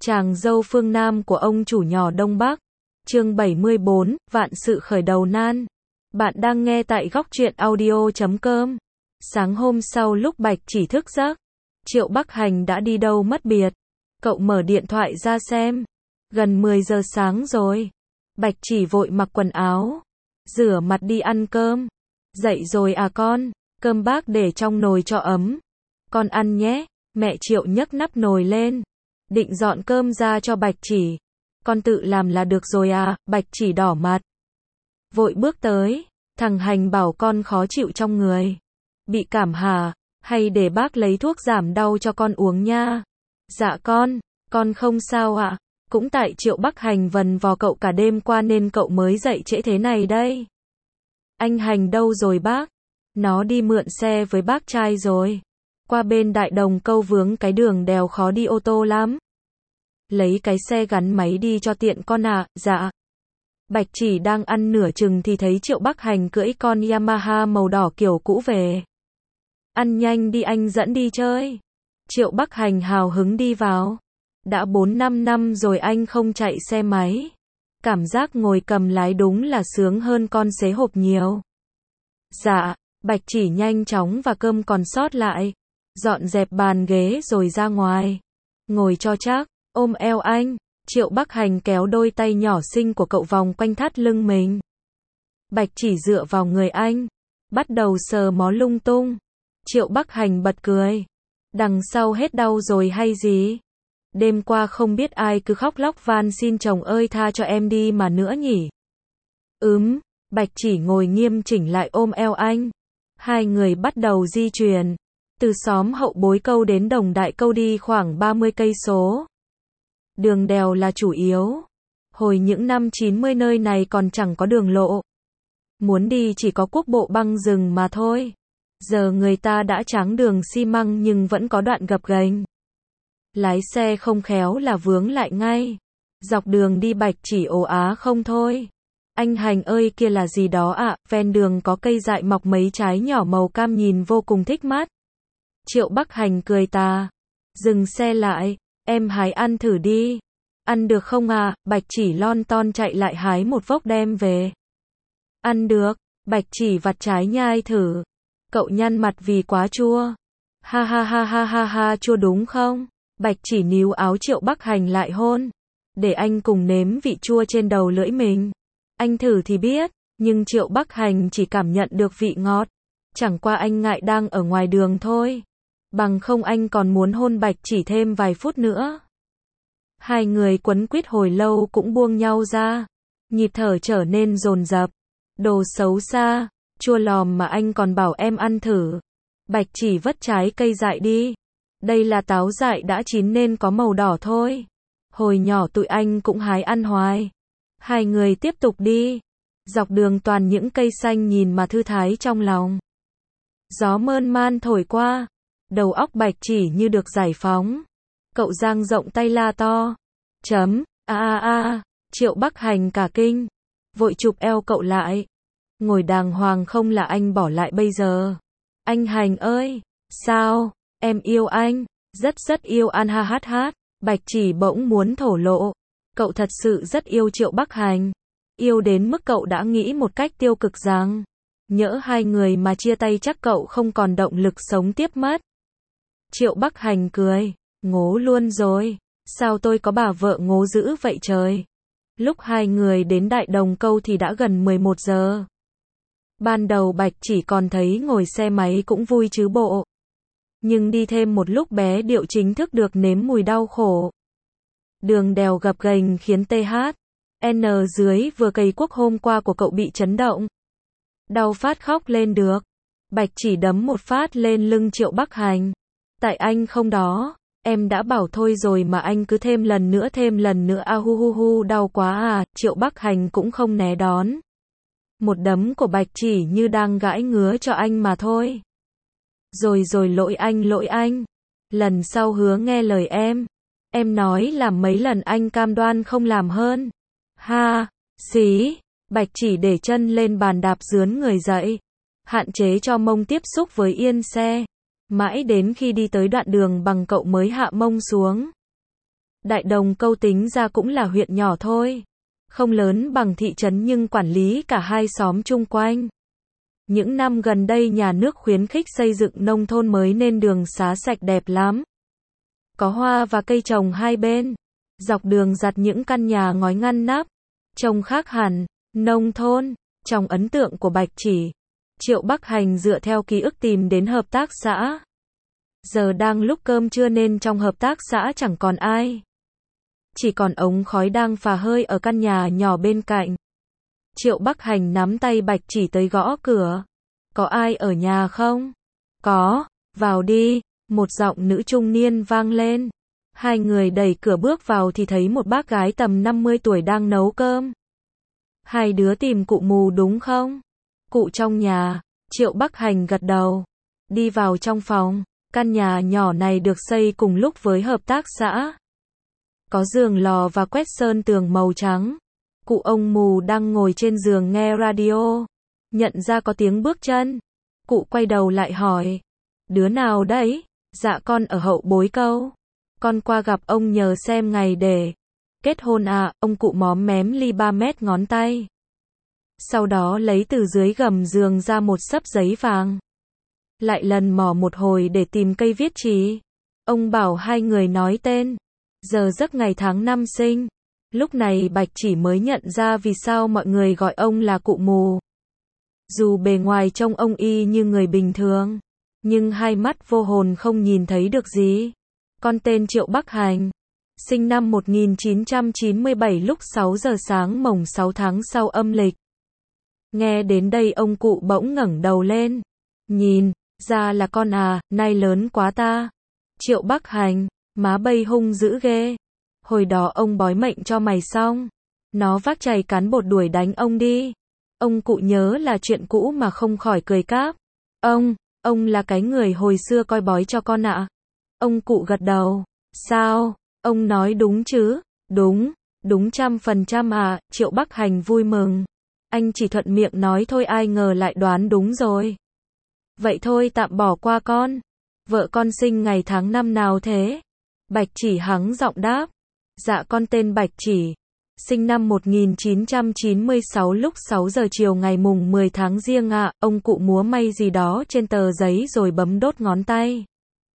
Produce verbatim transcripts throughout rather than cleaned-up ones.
Chàng dâu phương Nam của ông chủ nhỏ Đông Bắc. Chương bảy mươi bốn, vạn sự khởi đầu nan. Bạn đang nghe tại góc truyện audio chấm com. Sáng hôm sau lúc Bạch Chỉ thức giấc, Triệu Bắc Hành đã đi đâu mất biệt. Cậu mở điện thoại ra xem. Gần mười giờ sáng rồi. Bạch Chỉ vội mặc quần áo, rửa mặt đi ăn cơm. Dậy rồi à con, cơm bác để trong nồi cho ấm. Con ăn nhé. Mẹ Triệu nhấc nắp nồi lên, định dọn cơm ra cho Bạch Chỉ. Con tự làm là được rồi à, Bạch Chỉ đỏ mặt. Vội bước tới, thằng Hành bảo con khó chịu trong người. Bị cảm hả, hay để bác lấy thuốc giảm đau cho con uống nha. Dạ con, con không sao ạ. Cũng tại Triệu Bắc Hành vần vò cậu cả đêm qua nên cậu mới dậy trễ thế này đây. Anh Hành đâu rồi bác? Nó đi mượn xe với bác trai rồi. Qua bên Đại Đồng Câu vướng cái đường đèo khó đi ô tô lắm. Lấy cái xe gắn máy đi cho tiện con ạ. À, dạ. Bạch Chỉ đang ăn nửa chừng thì thấy Triệu Bắc Hành cưỡi con Yamaha màu đỏ kiểu cũ về. Ăn nhanh đi anh dẫn đi chơi. Triệu Bắc Hành hào hứng đi vào. Đã bốn năm năm rồi anh không chạy xe máy. Cảm giác ngồi cầm lái đúng là sướng hơn con xế hộp nhiều. Dạ, Bạch Chỉ nhanh chóng và cơm còn sót lại. Dọn dẹp bàn ghế rồi ra ngoài. Ngồi cho chắc, ôm eo anh. Triệu Bắc Hành kéo đôi tay nhỏ xinh của cậu vòng quanh thắt lưng mình. Bạch Chỉ dựa vào người anh, bắt đầu sờ mó lung tung. Triệu Bắc Hành bật cười. Đằng sau hết đau rồi hay gì? Đêm qua không biết ai cứ khóc lóc van xin chồng ơi tha cho em đi mà nữa nhỉ? Ừm, Bạch Chỉ ngồi nghiêm chỉnh lại ôm eo anh. Hai người bắt đầu di chuyển. Từ xóm Hậu Bối Câu đến Đồng Đại Câu đi khoảng ba mươi cây số. Đường đèo là chủ yếu. Hồi những năm chín mươi nơi này còn chẳng có đường lộ. Muốn đi chỉ có quốc bộ băng rừng mà thôi. Giờ người ta đã tráng đường xi măng nhưng vẫn có đoạn gập ghềnh. Lái xe không khéo là vướng lại ngay. Dọc đường đi Bạch Chỉ ồ á không thôi. Anh Hành ơi kia là gì đó ạ? À? Ven đường có cây dại mọc mấy trái nhỏ màu cam nhìn vô cùng thích mắt. Triệu Bắc Hành cười tà. Dừng xe lại, em hái ăn thử đi. Ăn được không à? Bạch Chỉ lon ton chạy lại hái một vốc đem về. Ăn được, Bạch Chỉ vặt trái nhai thử. Cậu nhăn mặt vì quá chua. Ha ha ha ha ha ha chua đúng không? Bạch Chỉ níu áo Triệu Bắc Hành lại hôn. Để anh cùng nếm vị chua trên đầu lưỡi mình. Anh thử thì biết, nhưng Triệu Bắc Hành chỉ cảm nhận được vị ngọt. Chẳng qua anh ngại đang ở ngoài đường thôi. Bằng không anh còn muốn hôn Bạch Chỉ thêm vài phút nữa. Hai người quấn quýt hồi lâu cũng buông nhau ra. Nhịp thở trở nên dồn dập. Đồ xấu xa, chua lòm mà anh còn bảo em ăn thử. Bạch Chỉ vất trái cây dại đi. Đây là táo dại đã chín nên có màu đỏ thôi. Hồi nhỏ tụi anh cũng hái ăn hoài. Hai người tiếp tục đi. Dọc đường toàn những cây xanh nhìn mà thư thái trong lòng. Gió mơn man thổi qua. Đầu óc Bạch Chỉ như được giải phóng. Cậu dang rộng tay la to. Chấm, a a a, Triệu Bắc Hành cả kinh. Vội chụp eo cậu lại. Ngồi đàng hoàng không là anh bỏ lại bây giờ. Anh Hành ơi, sao, em yêu anh, rất rất yêu anh ha hát hát. Bạch Chỉ bỗng muốn thổ lộ. Cậu thật sự rất yêu Triệu Bắc Hành. Yêu đến mức cậu đã nghĩ một cách tiêu cực rằng, nhỡ hai người mà chia tay chắc cậu không còn động lực sống tiếp mất. Triệu Bắc Hành cười, ngố luôn rồi, sao tôi có bà vợ ngố dữ vậy trời. Lúc hai người đến Đại Đồng Câu thì đã gần mười một giờ. Ban đầu Bạch Chỉ còn thấy ngồi xe máy cũng vui chứ bộ. Nhưng đi thêm một lúc bé Điệu chính thức được nếm mùi đau khổ. Đường đèo gập ghềnh khiến tê hát en dưới vừa cày cuốc hôm qua của cậu bị chấn động. Đau phát khóc lên được. Bạch Chỉ đấm một phát lên lưng Triệu Bắc Hành. Tại anh không đó, em đã bảo thôi rồi mà anh cứ thêm lần nữa thêm lần nữa a hu hu hu đau quá à. Triệu Bắc Hành cũng không né đón. Một đấm của Bạch Chỉ như đang gãi ngứa cho anh mà thôi. Rồi rồi lỗi anh lỗi anh. Lần sau hứa nghe lời em. Em nói làm mấy lần anh cam đoan không làm hơn. Ha, xí. Bạch Chỉ để chân lên bàn đạp dướn người dậy. Hạn chế cho mông tiếp xúc với yên xe. Mãi đến khi đi tới đoạn đường bằng cậu mới hạ mông xuống. Đại Đồng Câu tính ra cũng là huyện nhỏ thôi. Không lớn bằng thị trấn nhưng quản lý cả hai xóm chung quanh. Những năm gần đây nhà nước khuyến khích xây dựng nông thôn mới nên đường xá sạch đẹp lắm. Có hoa và cây trồng hai bên. Dọc đường giặt những căn nhà ngói ngăn nắp. Trông khác hẳn. Nông thôn. Trong ấn tượng của Bạch Chỉ, Triệu Bắc Hành dựa theo ký ức tìm đến hợp tác xã. Giờ đang lúc cơm trưa nên trong hợp tác xã chẳng còn ai. Chỉ còn ống khói đang phả hơi ở căn nhà nhỏ bên cạnh. Triệu Bắc Hành nắm tay Bạch Chỉ tới gõ cửa. Có ai ở nhà không? Có, vào đi, một giọng nữ trung niên vang lên. Hai người đẩy cửa bước vào thì thấy một bác gái tầm năm mươi tuổi đang nấu cơm. Hai đứa tìm cụ Mù đúng không? Cụ trong nhà. Triệu Bắc Hành gật đầu. Đi vào trong phòng. Căn nhà nhỏ này được xây cùng lúc với hợp tác xã. Có giường lò và quét sơn tường màu trắng. Cụ ông Mù đang ngồi trên giường nghe radio. Nhận ra có tiếng bước chân. Cụ quay đầu lại hỏi. Đứa nào đấy? Dạ con ở Hậu Bối Câu. Con qua gặp ông nhờ xem ngày để kết hôn à, ông cụ móm mém ly ba mét ngón tay. Sau đó lấy từ dưới gầm giường ra một xấp giấy vàng. Lại lần mò một hồi để tìm cây viết chì. Ông bảo hai người nói tên, giờ giấc ngày tháng năm sinh. Lúc này Bạch Chỉ mới nhận ra vì sao mọi người gọi ông là cụ Mù. Dù bề ngoài trông ông y như người bình thường, nhưng hai mắt vô hồn không nhìn thấy được gì. Con tên Triệu Bắc Hành, sinh năm một nghìn chín trăm chín mươi bảy lúc sáu giờ sáng mồng sáu tháng sau âm lịch. Nghe đến đây ông cụ bỗng ngẩng đầu lên. Nhìn, ra là con à, nay lớn quá ta. Triệu Bắc Hành, má bây hung dữ ghê. Hồi đó ông bói mệnh cho mày xong. Nó vác chày cán bột đuổi đánh ông đi. Ông cụ nhớ là chuyện cũ mà không khỏi cười cáp. Ông, ông là cái người hồi xưa coi bói cho con ạ. Ông cụ gật đầu. Sao, ông nói đúng chứ? Đúng, đúng trăm phần trăm à, Triệu Bắc Hành vui mừng. Anh chỉ thuận miệng nói thôi ai ngờ lại đoán đúng rồi. Vậy thôi tạm bỏ qua con. Vợ con sinh ngày tháng năm nào thế? Bạch Chỉ hắng giọng đáp. Dạ con tên Bạch Chỉ. Sinh năm một nghìn chín trăm chín mươi sáu lúc sáu giờ chiều ngày mùng mười tháng Giêng ạ. À, ông cụ múa may gì đó trên tờ giấy rồi bấm đốt ngón tay.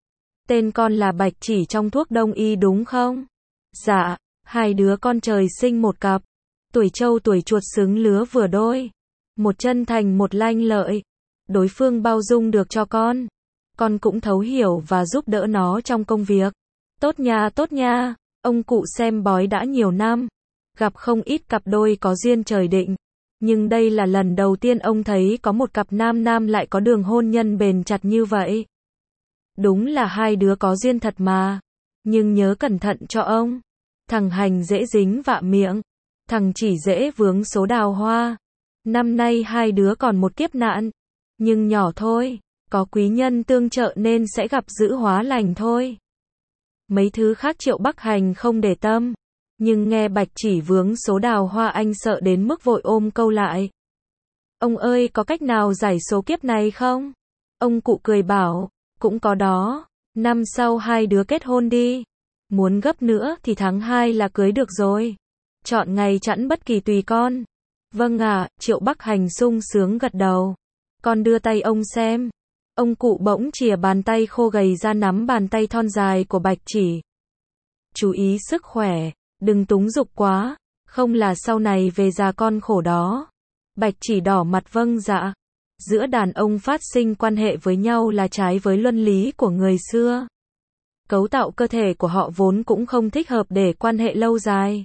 Tên con là Bạch Chỉ trong thuốc đông y đúng không? Dạ, hai đứa con trời sinh một cặp. Tuổi trâu tuổi chuột xứng lứa vừa đôi. Một chân thành một lanh lợi. Đối phương bao dung được cho con. Con cũng thấu hiểu và giúp đỡ nó trong công việc. Tốt nha tốt nha. Ông cụ xem bói đã nhiều năm. Gặp không ít cặp đôi có duyên trời định. Nhưng đây là lần đầu tiên ông thấy có một cặp nam nam lại có đường hôn nhân bền chặt như vậy. Đúng là hai đứa có duyên thật mà. Nhưng nhớ cẩn thận cho ông. Thằng Hành dễ dính vạ miệng. Thằng Chỉ dễ vướng số đào hoa. Năm nay hai đứa còn một kiếp nạn. Nhưng nhỏ thôi. Có quý nhân tương trợ nên sẽ gặp dữ hóa lành thôi. Mấy thứ khác Triệu Bắc Hành không để tâm. Nhưng nghe Bạch Chỉ vướng số đào hoa anh sợ đến mức vội ôm câu lại. Ông ơi có cách nào giải số kiếp này không? Ông cụ cười bảo. Cũng có đó. Năm sau hai đứa kết hôn đi. Muốn gấp nữa thì tháng hai là cưới được rồi. Chọn ngày chẵn bất kỳ tùy con. Vâng ạ, à, Triệu Bắc Hành sung sướng gật đầu. Con đưa tay ông xem. Ông cụ bỗng chìa bàn tay khô gầy ra nắm bàn tay thon dài của Bạch Chỉ. Chú ý sức khỏe, đừng túng dục quá, không là sau này về già con khổ đó. Bạch Chỉ đỏ mặt vâng dạ. Giữa đàn ông phát sinh quan hệ với nhau là trái với luân lý của người xưa. Cấu tạo cơ thể của họ vốn cũng không thích hợp để quan hệ lâu dài.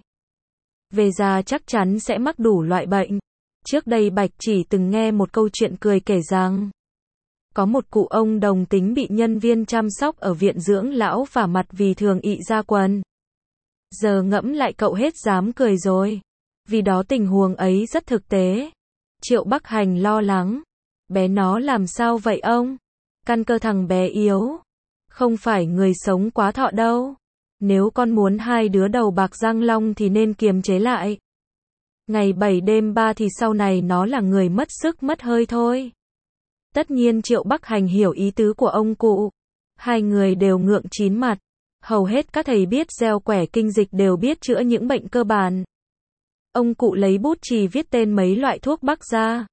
Về già chắc chắn sẽ mắc đủ loại bệnh. Trước đây Bạch Chỉ từng nghe một câu chuyện cười kể rằng có một cụ ông đồng tính bị nhân viên chăm sóc ở viện dưỡng lão vả mặt vì thường ị ra quần. Giờ ngẫm lại cậu hết dám cười rồi. Vì đó tình huống ấy rất thực tế. Triệu Bắc Hành lo lắng. Bé nó làm sao vậy ông? Căn cơ thằng bé yếu. Không phải người sống quá thọ đâu. Nếu con muốn hai đứa đầu bạc răng long thì nên kiềm chế lại. Ngày bảy đêm ba thì sau này nó là người mất sức mất hơi thôi. Tất nhiên Triệu Bắc Hành hiểu ý tứ của ông cụ. Hai người đều ngượng chín mặt. Hầu hết các thầy biết gieo quẻ kinh dịch đều biết chữa những bệnh cơ bản. Ông cụ lấy bút chì viết tên mấy loại thuốc bắc ra.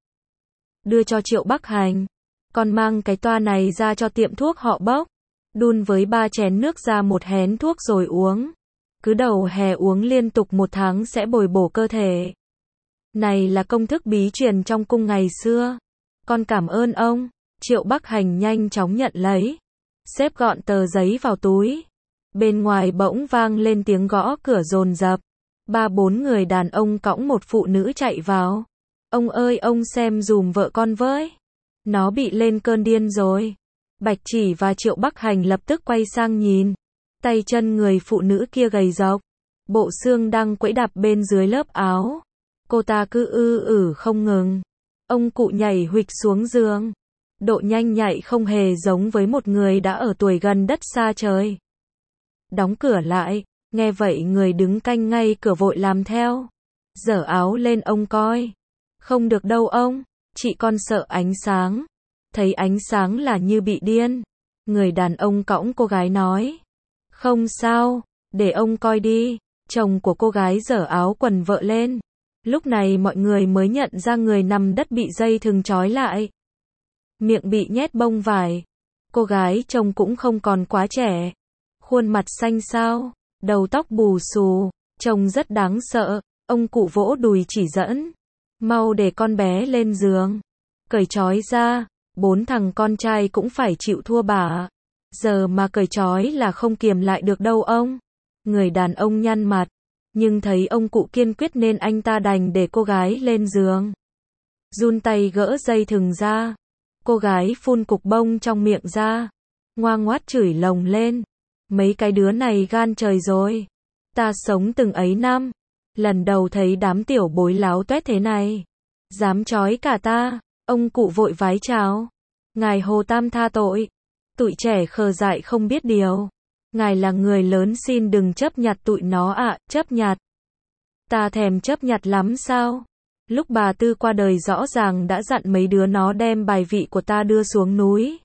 Đưa cho Triệu Bắc Hành. Con mang cái toa này ra cho tiệm thuốc họ bốc. Đun với ba chén nước ra một hén thuốc rồi uống. Cứ đầu hè uống liên tục một tháng sẽ bồi bổ cơ thể. Này là công thức bí truyền trong cung ngày xưa. Con cảm ơn ông. Triệu Bắc Hành nhanh chóng nhận lấy. Xếp gọn tờ giấy vào túi. Bên ngoài bỗng vang lên tiếng gõ cửa dồn dập. Ba bốn người đàn ông cõng một phụ nữ chạy vào. Ông ơi ông xem dùm vợ con với. Nó bị lên cơn điên rồi. Bạch Chỉ và Triệu Bắc Hành lập tức quay sang nhìn. Tay chân người phụ nữ kia gầy rộc. Bộ xương đang quẫy đạp bên dưới lớp áo. Cô ta cứ ư ử không ngừng. Ông cụ nhảy huỵch xuống giường. Độ nhanh nhạy không hề giống với một người đã ở tuổi gần đất xa trời. Đóng cửa lại. Nghe vậy người đứng canh ngay cửa vội làm theo. Giở áo lên ông coi. Không được đâu ông. Chị con sợ ánh sáng. Thấy ánh sáng là như bị điên. Người đàn ông cõng cô gái nói. Không sao. Để ông coi đi. Chồng của cô gái giở áo quần vợ lên. Lúc này mọi người mới nhận ra người nằm đất bị dây thừng trói lại. Miệng bị nhét bông vải. Cô gái trông cũng không còn quá trẻ. Khuôn mặt xanh xao. Đầu tóc bù xù. Trông rất đáng sợ. Ông cụ vỗ đùi chỉ dẫn. Mau để con bé lên giường. Cởi trói ra. Bốn thằng con trai cũng phải chịu thua bả. Giờ mà cởi trói là không kiềm lại được đâu ông. Người đàn ông nhăn mặt. Nhưng thấy ông cụ kiên quyết nên anh ta đành để cô gái lên giường. Run tay gỡ dây thừng ra. Cô gái phun cục bông trong miệng ra. Ngoang ngoát chửi lồng lên. Mấy cái đứa này gan trời rồi. Ta sống từng ấy năm. Lần đầu thấy đám tiểu bối láo tuét thế này. Dám trói cả ta. Ông cụ vội vái chào. Ngài Hồ Tam tha tội. Tụi trẻ khờ dại không biết điều. Ngài là người lớn xin đừng chấp nhặt tụi nó ạ, à, chấp nhặt. Ta thèm chấp nhặt lắm sao? Lúc bà Tư qua đời rõ ràng đã dặn mấy đứa nó đem bài vị của ta đưa xuống núi.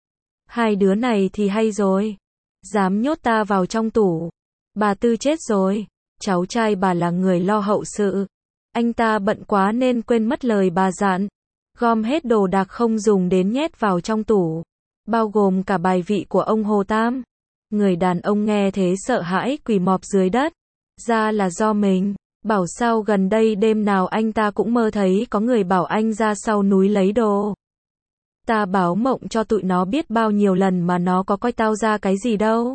Hai đứa này thì hay rồi. Dám nhốt ta vào trong tủ. Bà Tư chết rồi. Cháu trai bà là người lo hậu sự. Anh ta bận quá nên quên mất lời bà dặn. Gom hết đồ đạc không dùng đến nhét vào trong tủ. Bao gồm cả bài vị của ông Hồ Tam. Người đàn ông nghe thế sợ hãi quỳ mọp dưới đất. Ra là do mình. Bảo sao gần đây đêm nào anh ta cũng mơ thấy có người bảo anh ra sau núi lấy đồ. Ta báo mộng cho tụi nó biết bao nhiêu lần mà nó có coi tao ra cái gì đâu.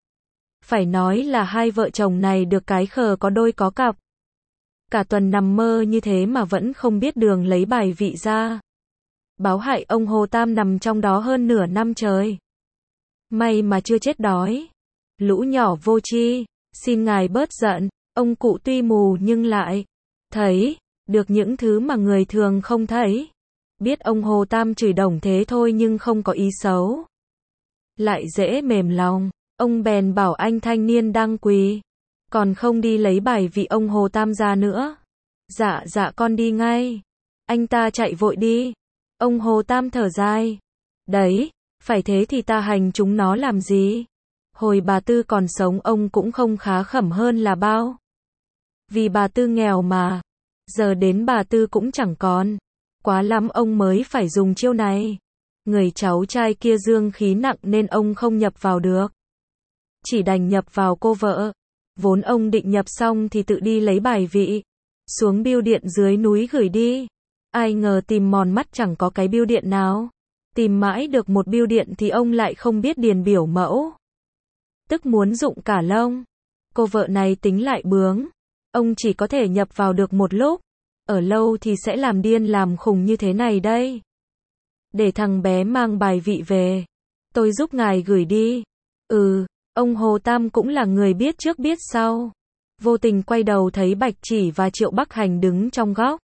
Phải nói là hai vợ chồng này được cái khờ có đôi có cặp. Cả tuần nằm mơ như thế mà vẫn không biết đường lấy bài vị ra. Báo hại ông Hồ Tam nằm trong đó hơn nửa năm trời. May mà chưa chết đói. Lũ nhỏ vô tri, xin ngài bớt giận. Ông cụ tuy mù nhưng lại thấy được những thứ mà người thường không thấy. Biết ông Hồ Tam chửi đồng thế thôi nhưng không có ý xấu. Lại dễ mềm lòng. Ông bèn bảo anh thanh niên đang quỳ. Còn không đi lấy bài vị ông Hồ Tam ra nữa. Dạ dạ con đi ngay. Anh ta chạy vội đi. Ông Hồ Tam thở dài. Đấy, phải thế thì ta hành chúng nó làm gì? Hồi bà Tư còn sống ông cũng không khá khẩm hơn là bao. Vì bà Tư nghèo mà. Giờ đến bà Tư cũng chẳng còn. Quá lắm ông mới phải dùng chiêu này. Người cháu trai kia dương khí nặng nên ông không nhập vào được. Chỉ đành nhập vào cô vợ. Vốn ông định nhập xong thì tự đi lấy bài vị. Xuống bưu điện dưới núi gửi đi. Ai ngờ tìm mòn mắt chẳng có cái bưu điện nào. Tìm mãi được một bưu điện thì ông lại không biết điền biểu mẫu. Tức muốn rụng cả lông. Cô vợ này tính lại bướng. Ông chỉ có thể nhập vào được một lúc. Ở lâu thì sẽ làm điên làm khùng như thế này đây. Để thằng bé mang bài vị về. Tôi giúp ngài gửi đi. Ừ, ông Hồ Tam cũng là người biết trước biết sau. Vô tình quay đầu thấy Bạch Chỉ và Triệu Bắc Hành đứng trong góc.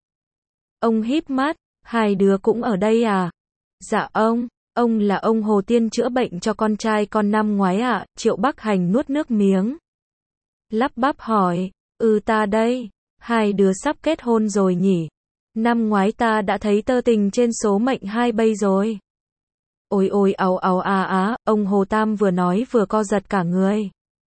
Ông híp mắt, hai đứa cũng ở đây à? Dạ ông, ông là ông Hồ Tiên chữa bệnh cho con trai con năm ngoái ạ. À? Triệu Bắc Hành nuốt nước miếng. Lắp bắp hỏi, ừ ta đây, hai đứa sắp kết hôn rồi nhỉ? Năm ngoái ta đã thấy tơ tình trên số mệnh hai bây rồi. Ôi ôi ào ào à á, ông Hồ Tam vừa nói vừa co giật cả người.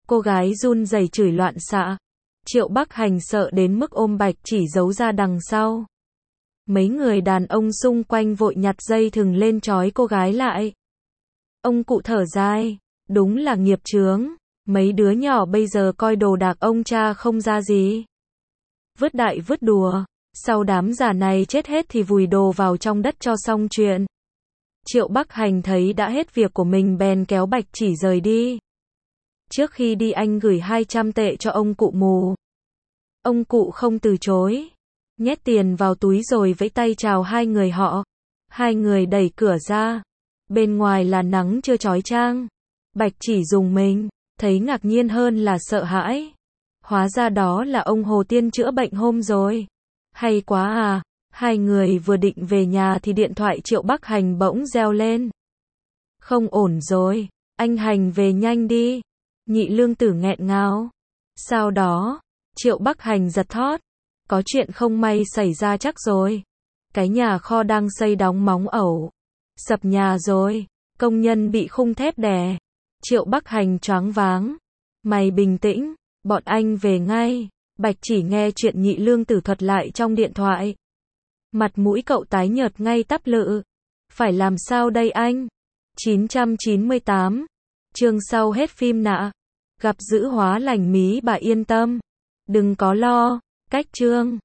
Cô gái run rẩy chửi loạn xạ. Triệu Bắc Hành sợ đến mức ôm Bạch Chỉ giấu ra đằng sau. Mấy người đàn ông xung quanh vội nhặt dây thừng lên trói cô gái lại. Ông cụ thở dài, đúng là nghiệp chướng, mấy đứa nhỏ bây giờ coi đồ đạc ông cha không ra gì. Vứt đại vứt đùa, sau đám già này chết hết thì vùi đồ vào trong đất cho xong chuyện. Triệu Bắc Hành thấy đã hết việc của mình bèn kéo Bạch Chỉ rời đi. Trước khi đi anh gửi hai trăm tệ cho ông cụ mù. Ông cụ không từ chối, nhét tiền vào túi rồi vẫy tay chào hai người họ. Hai người đẩy cửa ra. Bên ngoài là nắng chưa chói chang. Bạch Chỉ dùng mình, thấy ngạc nhiên hơn là sợ hãi. Hóa ra đó là ông Hồ Tiên chữa bệnh hôm rồi. Hay quá à, hai người vừa định về nhà thì điện thoại Triệu Bắc Hành bỗng reo lên. Không ổn rồi, anh Hành về nhanh đi. Nhị Lương Tử nghẹn ngào. Sau đó, Triệu Bắc Hành giật thót. Có chuyện không may xảy ra chắc rồi. Cái nhà kho đang xây đóng móng ẩu. Sập nhà rồi, công nhân bị khung thép đè. Triệu Bắc Hành choáng váng. Mày bình tĩnh, bọn anh về ngay. Bạch Chỉ nghe chuyện Nhị Lương Tử thuật lại trong điện thoại. Mặt mũi cậu tái nhợt ngay tắp lự. Phải làm sao đây anh? chín trăm chín mươi tám. Chương sau hết phim nạ. Gặp dữ hóa lành mí bà yên tâm. Đừng có lo. Cách chương.